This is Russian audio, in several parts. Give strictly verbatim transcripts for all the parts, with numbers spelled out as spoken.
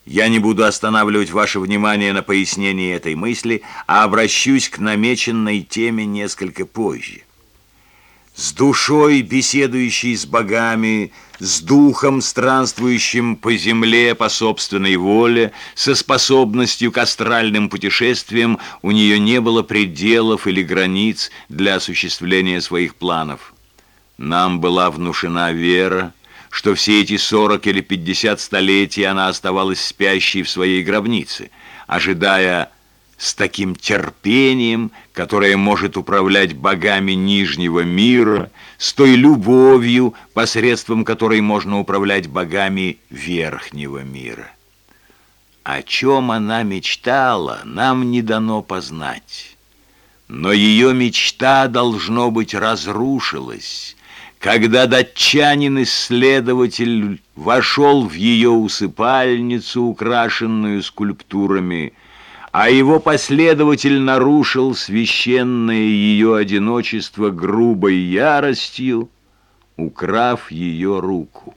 Я не буду останавливать ваше внимание на пояснении этой мысли, а обращусь к намеченной теме несколько позже. С душой, беседующей с богами, с духом, странствующим по земле по собственной воле, со способностью к астральным путешествиям, у нее не было пределов или границ для осуществления своих планов. Нам была внушена вера, что все эти сорок или пятьдесят столетий она оставалась спящей в своей гробнице, ожидая с таким терпением, которое может управлять богами Нижнего мира, с той любовью, посредством которой можно управлять богами Верхнего мира. О чем она мечтала, нам не дано познать. Но ее мечта, должно быть, разрушилась, когда датчанин-исследователь вошел в ее усыпальницу, украшенную скульптурами, а его последователь нарушил священное ее одиночество грубой яростью, украв ее руку.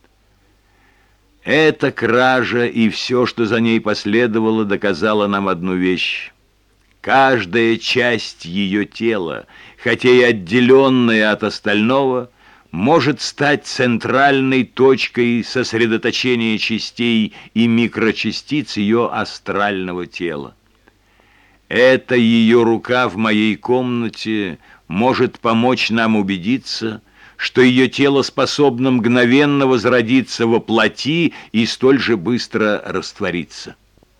Эта кража и все, что за ней последовало, доказало нам одну вещь. Каждая часть ее тела, хотя и отделенная от остального, может стать центральной точкой сосредоточения частей и микрочастиц ее астрального тела. Эта ее рука в моей комнате может помочь нам убедиться, что ее тело способно мгновенно возродиться во плоти и столь же быстро раствориться.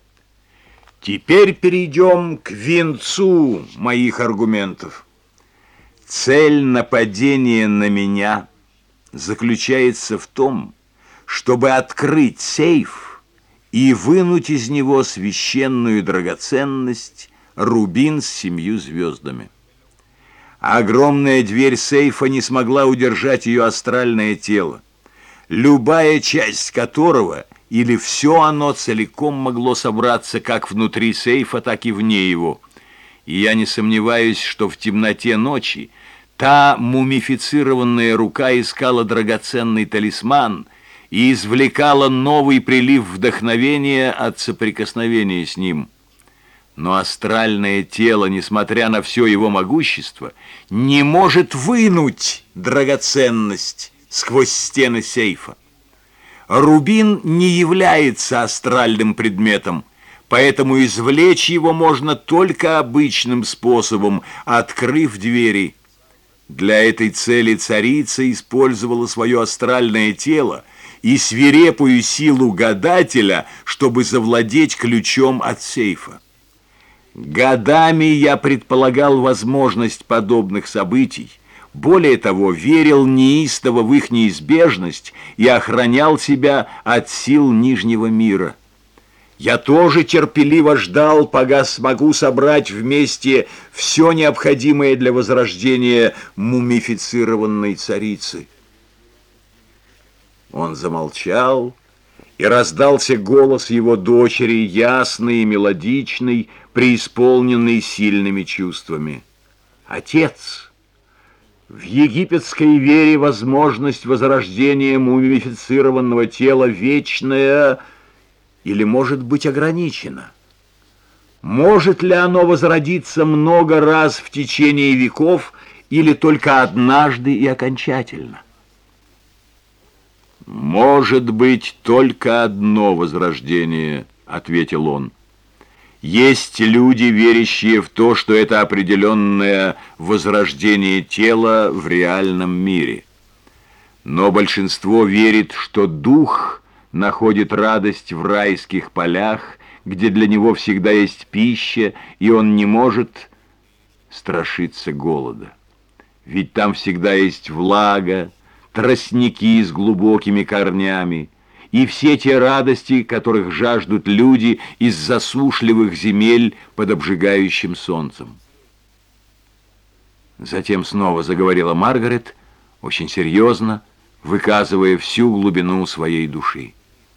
Теперь перейдем к венцу моих аргументов. Цель нападения на меня заключается в том, чтобы открыть сейф и вынуть из него священную драгоценность рубин с семью звездами. Огромная дверь сейфа не смогла удержать ее астральное тело, любая часть которого или все оно целиком могло собраться как внутри сейфа, так и вне его. И я не сомневаюсь, что в темноте ночи та мумифицированная рука искала драгоценный талисман и извлекала новый прилив вдохновения от соприкосновения с ним. Но астральное тело, несмотря на все его могущество, не может вынуть драгоценность сквозь стены сейфа. Рубин не является астральным предметом, поэтому извлечь его можно только обычным способом, открыв двери. Для этой цели царица использовала свое астральное тело и свирепую силу гадателя, чтобы завладеть ключом от сейфа. Годами я предполагал возможность подобных событий, более того, верил неистово в их неизбежность и охранял себя от сил Нижнего мира. Я тоже терпеливо ждал, пока смогу собрать вместе все необходимое для возрождения мумифицированной царицы. Он замолчал, и раздался голос его дочери, ясный и мелодичный, преисполненный сильными чувствами. «Отец!» В египетской вере возможность возрождения мумифицированного тела вечная или может быть ограничена. Может ли оно возродиться много раз в течение веков или только однажды и окончательно? «Может быть только одно возрождение», — ответил он. Есть люди, верящие в то, что это определенное возрождение тела в реальном мире. Но большинство верит, что дух находит радость в райских полях, где для него всегда есть пища, и он не может страшиться голода. Ведь там всегда есть влага, тростники с глубокими корнями, и все те радости, которых жаждут люди из засушливых земель под обжигающим солнцем. Затем снова заговорила Маргарет, очень серьезно, выказывая всю глубину своей души.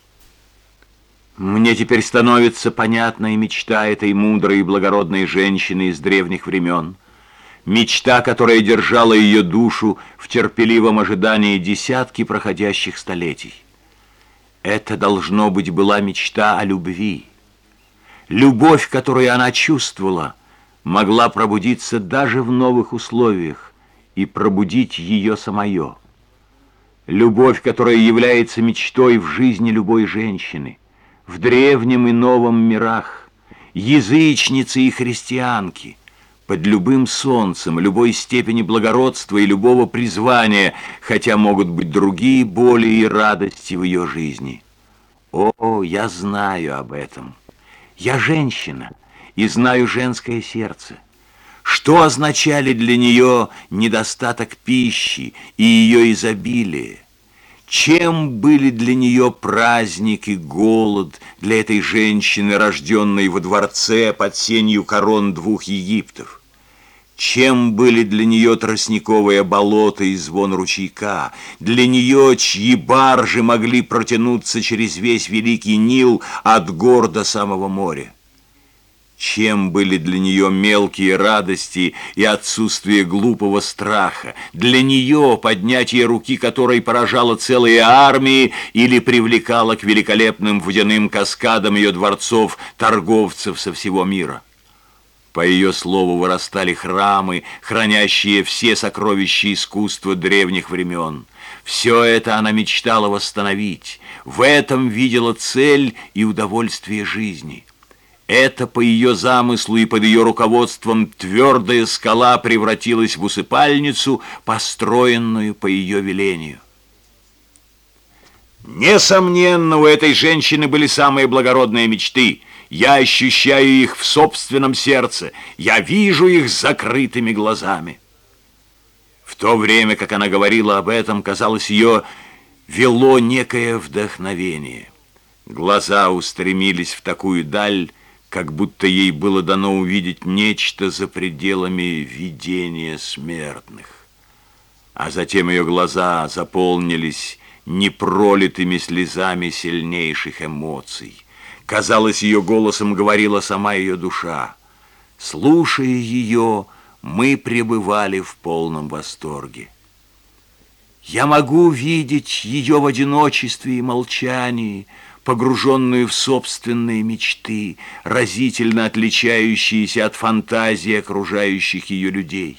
«Мне теперь становится понятна и мечта этой мудрой и благородной женщины из древних времен, мечта, которая держала ее душу в терпеливом ожидании десятки проходящих столетий. Это, должно быть, была мечта о любви. Любовь, которую она чувствовала, могла пробудиться даже в новых условиях и пробудить ее самое. Любовь, которая является мечтой в жизни любой женщины, в древнем и новом мирах, язычницы и христианки, под любым солнцем, любой степени благородства и любого призвания, хотя могут быть другие боли и радости в ее жизни. О, я знаю об этом. Я женщина и знаю женское сердце. Что означали для нее недостаток пищи и ее изобилие? Чем были для нее праздник и голод для этой женщины, рожденной во дворце под сенью корон двух Египтов? Чем были для нее тростниковое болото и звон ручейка, для нее, чьи баржи могли протянуться через весь великий Нил от гор до самого моря? Чем были для нее мелкие радости и отсутствие глупого страха? Для нее поднятие руки, которой поражало целые армии или привлекало к великолепным водяным каскадам ее дворцов торговцев со всего мира? По ее слову вырастали храмы, хранящие все сокровища искусства древних времен. Все это она мечтала восстановить. В этом видела цель и удовольствие жизни. Это по ее замыслу и под ее руководством твердая скала превратилась в усыпальницу, построенную по ее велению. Несомненно, у этой женщины были самые благородные мечты. Я ощущаю их в собственном сердце. Я вижу их с закрытыми глазами. В то время, как она говорила об этом, казалось, ее вело некое вдохновение. Глаза устремились в такую даль, как будто ей было дано увидеть нечто за пределами видения смертных. А затем ее глаза заполнились непролитыми слезами сильнейших эмоций. Казалось, ее голосом говорила сама ее душа. Слушая ее, мы пребывали в полном восторге. Я могу видеть ее в одиночестве и молчании, погруженную в собственные мечты, разительно отличающиеся от фантазии окружающих ее людей.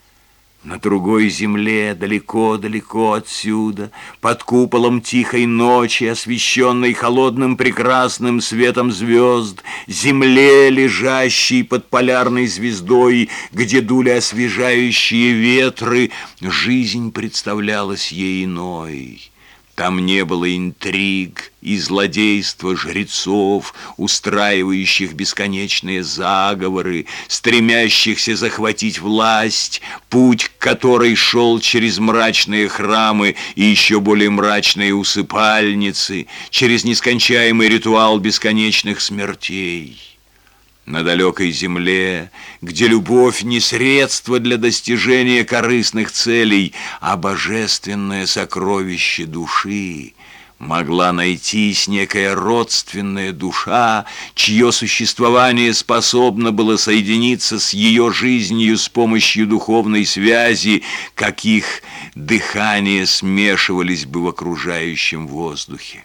На другой земле, далеко-далеко отсюда, под куполом тихой ночи, освещенной холодным прекрасным светом звезд, земле, лежащей под полярной звездой, где дули освежающие ветры, жизнь представлялась ей иной. Там не было интриг и злодейства жрецов, устраивающих бесконечные заговоры, стремящихся захватить власть, путь к которой шел через мрачные храмы и еще более мрачные усыпальницы, через нескончаемый ритуал бесконечных смертей. На далекой земле, где любовь не средство для достижения корыстных целей, а божественное сокровище души, могла найтись некая родственная душа, чье существование способно было соединиться с ее жизнью с помощью духовной связи, каких дыхания смешивались бы в окружающем воздухе.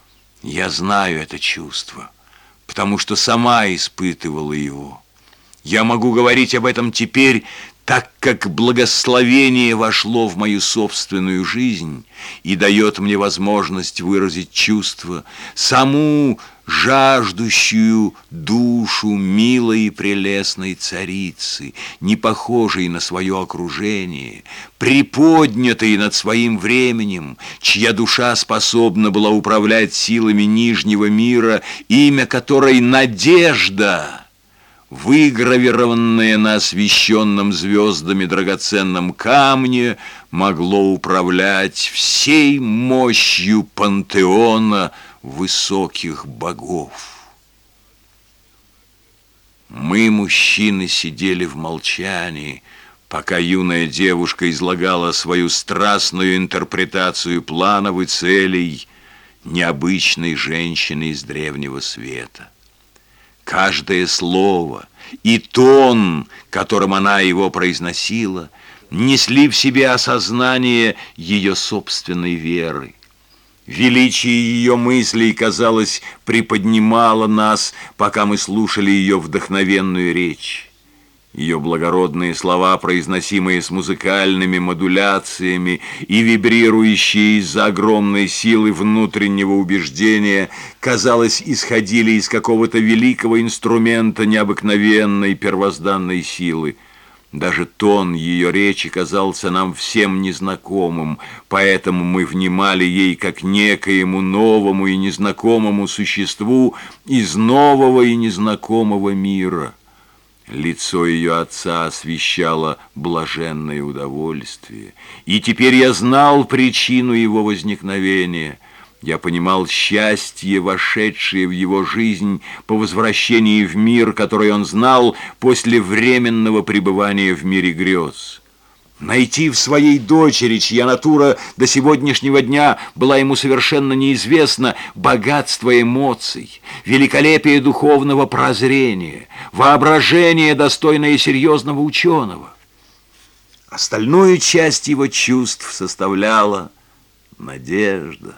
Я знаю это чувство, потому что сама испытывала его. Я могу говорить об этом теперь, так как благословение вошло в мою собственную жизнь и дает мне возможность выразить чувство, саму жаждущую душу милой и прелестной царицы, не похожей на свое окружение, приподнятой над своим временем, чья душа способна была управлять силами нижнего мира, имя которой «Надежда», выгравированное на освещенном звездами драгоценном камне, могло управлять всей мощью пантеона высоких богов. Мы, мужчины, сидели в молчании, пока юная девушка излагала свою страстную интерпретацию планов и целей необычной женщины из древнего света. Каждое слово и тон, которым она его произносила, несли в себе осознание ее собственной веры. Величие ее мыслей, казалось, приподнимало нас, пока мы слушали ее вдохновенную речь. Ее благородные слова, произносимые с музыкальными модуляциями и вибрирующие из-за огромной силы внутреннего убеждения, казалось, исходили из какого-то великого инструмента необыкновенной первозданной силы. Даже тон ее речи казался нам всем незнакомым, поэтому мы внимали ей как некоему новому и незнакомому существу из нового и незнакомого мира. Лицо ее отца освещало блаженное удовольствие, и теперь я знал причину его возникновения. Я понимал счастье, вошедшее в его жизнь по возвращении в мир, который он знал после временного пребывания в мире грез. Найти в своей дочери, чья натура до сегодняшнего дня была ему совершенно неизвестна, богатство эмоций, великолепие духовного прозрения, воображение, достойное серьезного ученого. Остальную часть его чувств составляла надежда.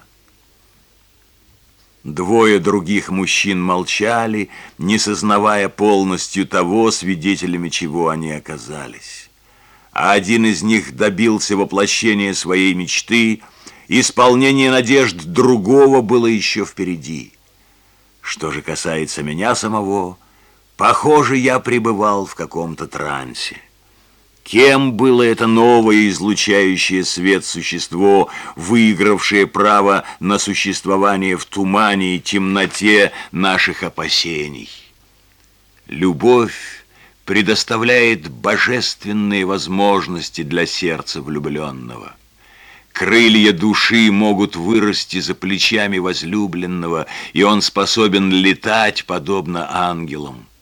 Двое других мужчин молчали, не сознавая полностью того, свидетелями чего они оказались. А один из них добился воплощения своей мечты, исполнение надежд другого было еще впереди. Что же касается меня самого, похоже, я пребывал в каком-то трансе. Кем было это новое излучающее свет существо, выигравшее право на существование в тумане и темноте наших опасений? Любовь предоставляет божественные возможности для сердца влюбленного. Крылья души могут вырасти за плечами возлюбленного, и он способен летать, подобно ангелам.